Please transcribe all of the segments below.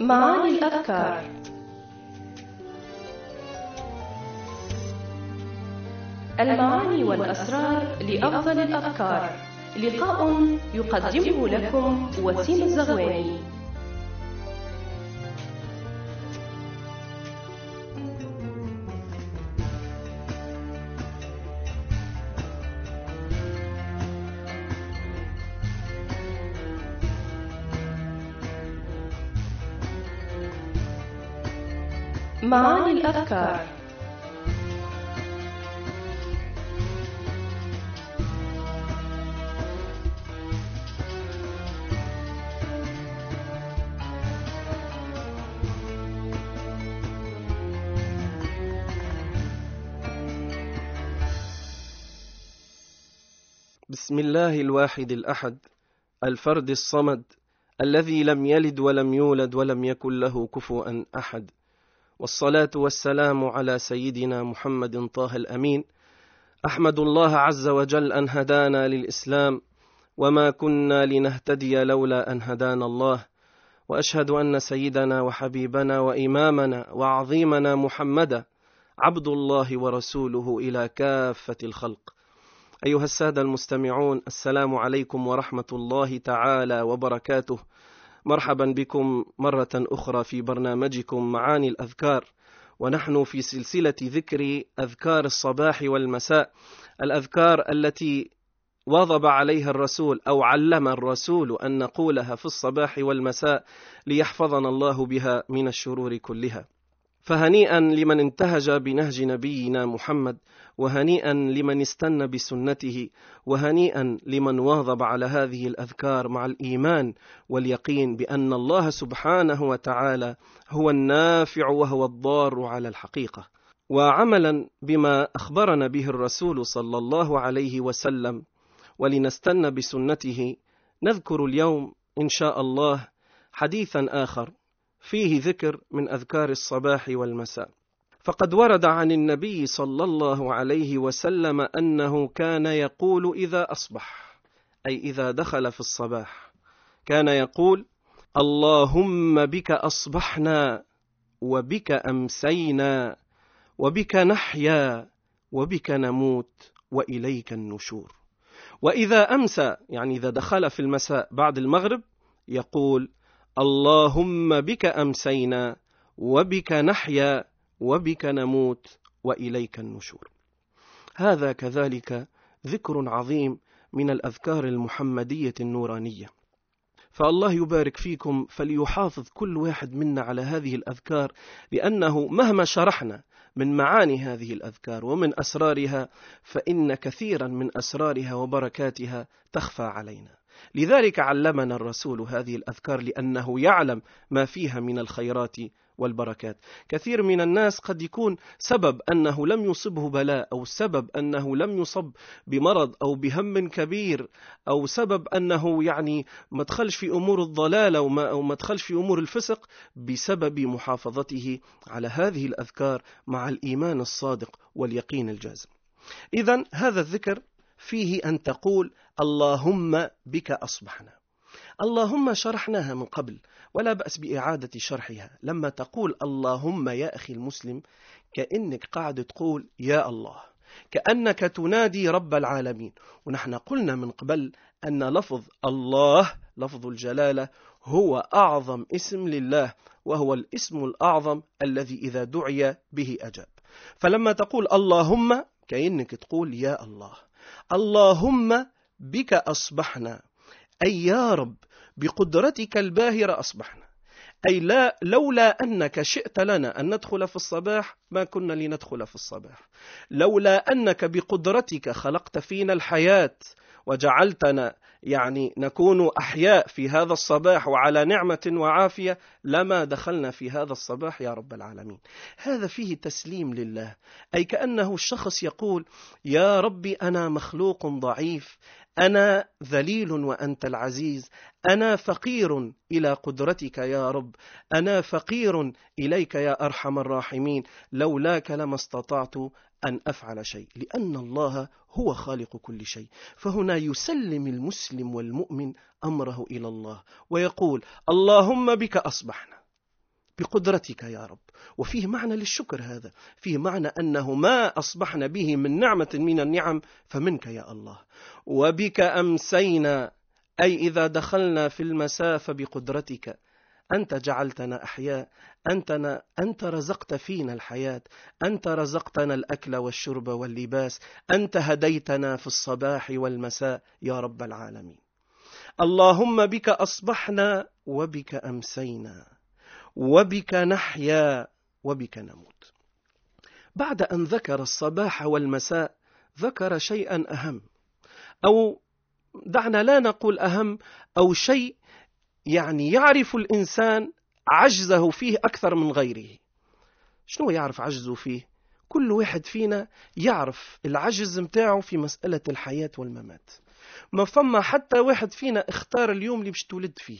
معاني الأذكار. المعاني والأسرار لأفضل الأذكار. لقاء يقدمه لكم وسيم الزغواني. معاني الأذكار. بسم الله الواحد الأحد الفرد الصمد الذي لم يلد ولم يولد ولم يكن له كفوا أحد، والصلاة والسلام على سيدنا محمد طه الأمين. أحمد الله عز وجل أن هدانا للإسلام، وما كنا لنهتدي لولا أن هدانا الله، وأشهد أن سيدنا وحبيبنا وإمامنا وعظيمنا محمدا عبد الله ورسوله إلى كافة الخلق. أيها السادة المستمعون، السلام عليكم ورحمة الله تعالى وبركاته. مرحبا بكم مرة أخرى في برنامجكم معاني الأذكار، ونحن في سلسلة ذكر أذكار الصباح والمساء، الأذكار التي واظب عليها الرسول أو علم الرسول أن نقولها في الصباح والمساء ليحفظنا الله بها من الشرور كلها. فهنيئا لمن انتهج بنهج نبينا محمد، وهنيئا لمن استنى بسنته، وهنيئا لمن واظب على هذه الأذكار مع الإيمان واليقين بأن الله سبحانه وتعالى هو النافع وهو الضار على الحقيقة. وعملا بما أخبرنا به الرسول صلى الله عليه وسلم ولنستنى بسنته، نذكر اليوم إن شاء الله حديثا آخر فيه ذكر من أذكار الصباح والمساء. فقد ورد عن النبي صلى الله عليه وسلم أنه كان يقول إذا أصبح، أي إذا دخل في الصباح، كان يقول: اللهم بك أصبحنا وبك أمسينا وبك نحيا وبك نموت وإليك النشور. وإذا أمسى، يعني إذا دخل في المساء بعد المغرب، يقول: اللهم بك أمسينا وبك نحيا وبك نموت وإليك النشور. هذا كذلك ذكر عظيم من الأذكار المحمدية النورانية. فالله يبارك فيكم، فليحافظ كل واحد منا على هذه الأذكار، لأنه مهما شرحنا من معاني هذه الأذكار ومن أسرارها، فإن كثيرا من أسرارها وبركاتها تخفى علينا. لذلك علمنا الرسول هذه الأذكار، لأنه يعلم ما فيها من الخيرات والبركات. كثير من الناس قد يكون سبب أنه لم يصبه بلاء، أو سبب أنه لم يصب بمرض أو بهم كبير، أو سبب أنه يعني ما دخلش في أمور الضلال أو ما دخلش في أمور الفسق، بسبب محافظته على هذه الأذكار مع الإيمان الصادق واليقين الجازم. إذن هذا الذكر فيه أن تقول: اللهم بك أصبحنا. اللهم شرحناها من قبل، ولا بأس بإعادة شرحها. لما تقول اللهم يا أخي المسلم، كأنك قاعد تقول يا الله، كأنك تنادي رب العالمين. ونحن قلنا من قبل أن لفظ الله، لفظ الجلالة، هو أعظم اسم لله، وهو الاسم الأعظم الذي إذا دعي به أجاب. فلما تقول اللهم، كأنك تقول يا الله. اللهم بك أصبحنا، أي يا رب بقدرتك الباهرة أصبحنا، أي لولا أنك شئت لنا أن ندخل في الصباح ما كنا لندخل في الصباح، لولا أنك بقدرتك خلقت فينا الحياة وجعلتنا يعني نكون أحياء في هذا الصباح وعلى نعمة وعافية، لما دخلنا في هذا الصباح يا رب العالمين. هذا فيه تسليم لله، أي كأنه الشخص يقول: يا ربي أنا مخلوق ضعيف، أنا ذليل وأنت العزيز، أنا فقير إلى قدرتك يا رب، أنا فقير إليك يا أرحم الراحمين، لولاك لما استطعت أن أفعل شيء، لأن الله هو خالق كل شيء. فهنا يسلم المسلم والمؤمن أمره إلى الله ويقول: اللهم بك أصبحنا. بقدرتك يا رب. وفيه معنى للشكر، هذا فيه معنى أنه ما أصبحنا به من نعمة من النعم فمنك يا الله. وبك أمسينا، أي إذا دخلنا في المساء فبقدرتك، أنت جعلتنا أحياء، أنت رزقت فينا الحياة، أنت رزقتنا الأكل والشرب واللباس، أنت هديتنا في الصباح والمساء يا رب العالمين. اللهم بك أصبحنا وبك أمسينا وبك نحيا وبك نموت. بعد أن ذكر الصباح والمساء ذكر شيئا أهم، أو دعنا لا نقول أهم، أو شيء يعني يعرف الإنسان عجزه فيه أكثر من غيره. شنو يعرف عجزه فيه؟ كل واحد فينا يعرف العجز متاعه في مسألة الحياة والممات. ما فما حتى واحد فينا اختار اليوم اللي باش تولد فيه،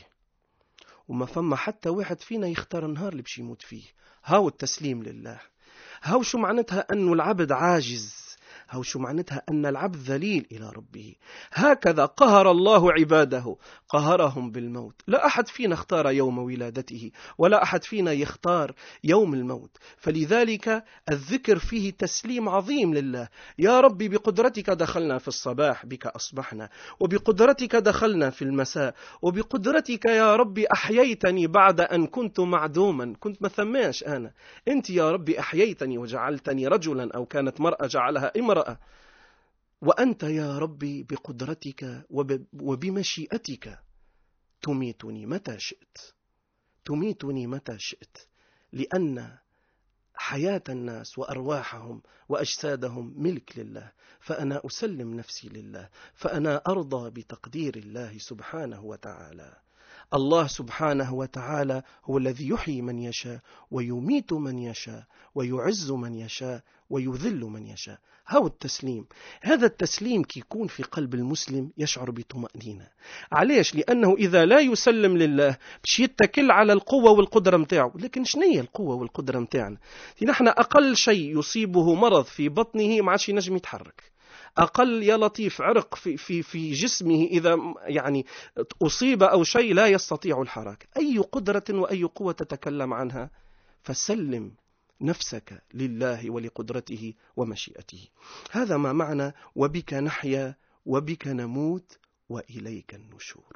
وما فما حتى واحد فينا يختار النهار اللي باش يموت فيه. هاو التسليم لله. هاو شو معناتها أنه العبد عاجز، هاو شو معناتها أن العبد ذليل إلى ربه. هكذا قهر الله عباده، قهرهم بالموت. لا أحد فينا اختار يوم ولادته، ولا أحد فينا يختار يوم الموت. فلذلك الذكر فيه تسليم عظيم لله. يا ربي بقدرتك دخلنا في الصباح، بك أصبحنا، وبقدرتك دخلنا في المساء، وبقدرتك يا ربي أحييتني بعد أن كنت معدوما، كنت ما ثماش أنا. أنت يا ربي أحييتني وجعلتني رجلا، أو كانت مرأة جعلها امرأة. وأنت يا ربي بقدرتك وبمشيئتك تميتني متى شئت، تميتني متى شئت، لأن حياة الناس وأرواحهم وأجسادهم ملك لله. فأنا أسلم نفسي لله، فأنا أرضى بتقدير الله سبحانه وتعالى. الله سبحانه وتعالى هو الذي يحيي من يشاء ويميت من يشاء ويعز من يشاء ويذل من يشاء. هو التسليم. هذا التسليم كي يكون في قلب المسلم يشعر بطمأنينة. علاش؟ لأنه إذا لا يسلم لله باش يتكل على القوة والقدرة متاعه. لكن شنية القوة والقدرة متاعنا؟ نحن أقل شيء يصيبه مرض في بطنه ما عادش ينجم يتحرك. أقل يا لطيف عرق في جسمه إذا يعني أصيب أو شيء لا يستطيع الحركة. أي قدرة وأي قوة تتكلم عنها؟ فسلم نفسك لله ولقدرته ومشيئته. هذا ما معنى وبك نحيا وبك نموت وإليك النشور.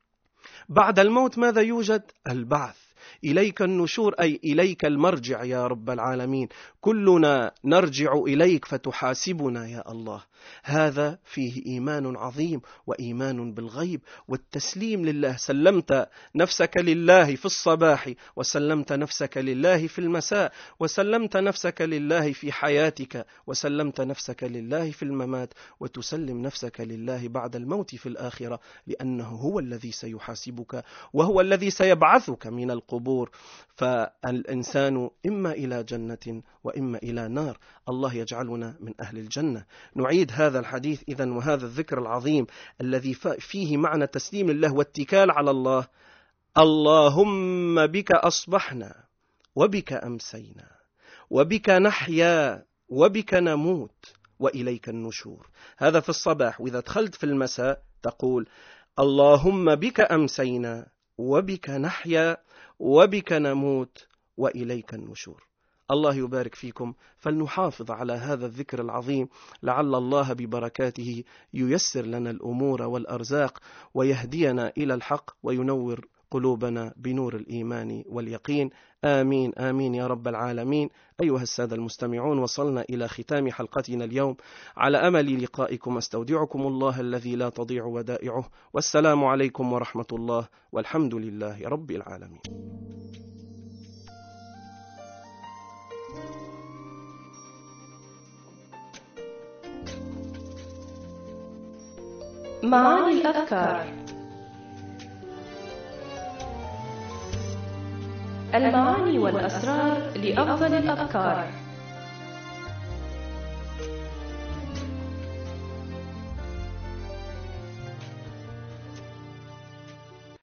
بعد الموت ماذا يوجد؟ البعث. إليك النشور أي إليك المرجع يا رب العالمين. كلنا نرجع إليك فتحاسبنا يا الله. هذا فيه إيمان عظيم وإيمان بالغيب والتسليم لله. سلمت نفسك لله في الصباح، وسلمت نفسك لله في المساء، وسلمت نفسك لله في حياتك، وسلمت نفسك لله في الممات، وتسلم نفسك لله بعد الموت في الآخرة، لأنه هو الذي سيحاسبك وهو الذي سيبعثك من القبور. فالإنسان إما إلى جنة وإما إلى نار. الله يجعلنا من أهل الجنة. نعيد هذا الحديث إذن وهذا الذكر العظيم الذي فيه معنى تسليم الله واتكال على الله. اللهم بك أصبحنا وبك أمسينا وبك نحيا وبك نموت وإليك النشور. هذا في الصباح. وإذا دخلت في المساء تقول اللهم بك أمسينا وبك نحيا وبك نموت وإليك النشور. الله يبارك فيكم. فلنحافظ على هذا الذكر العظيم، لعل الله ببركاته ييسر لنا الأمور والأرزاق ويهدينا إلى الحق وينور قلوبنا بنور الإيمان واليقين. آمين آمين يا رب العالمين. أيها السادة المستمعون، وصلنا إلى ختام حلقتنا اليوم. على أمل لقائكم أستودعكم الله الذي لا تضيع ودائعه، والسلام عليكم ورحمة الله، والحمد لله رب العالمين. معاني الأذكار. المعاني والأسرار لأفضل الأذكار.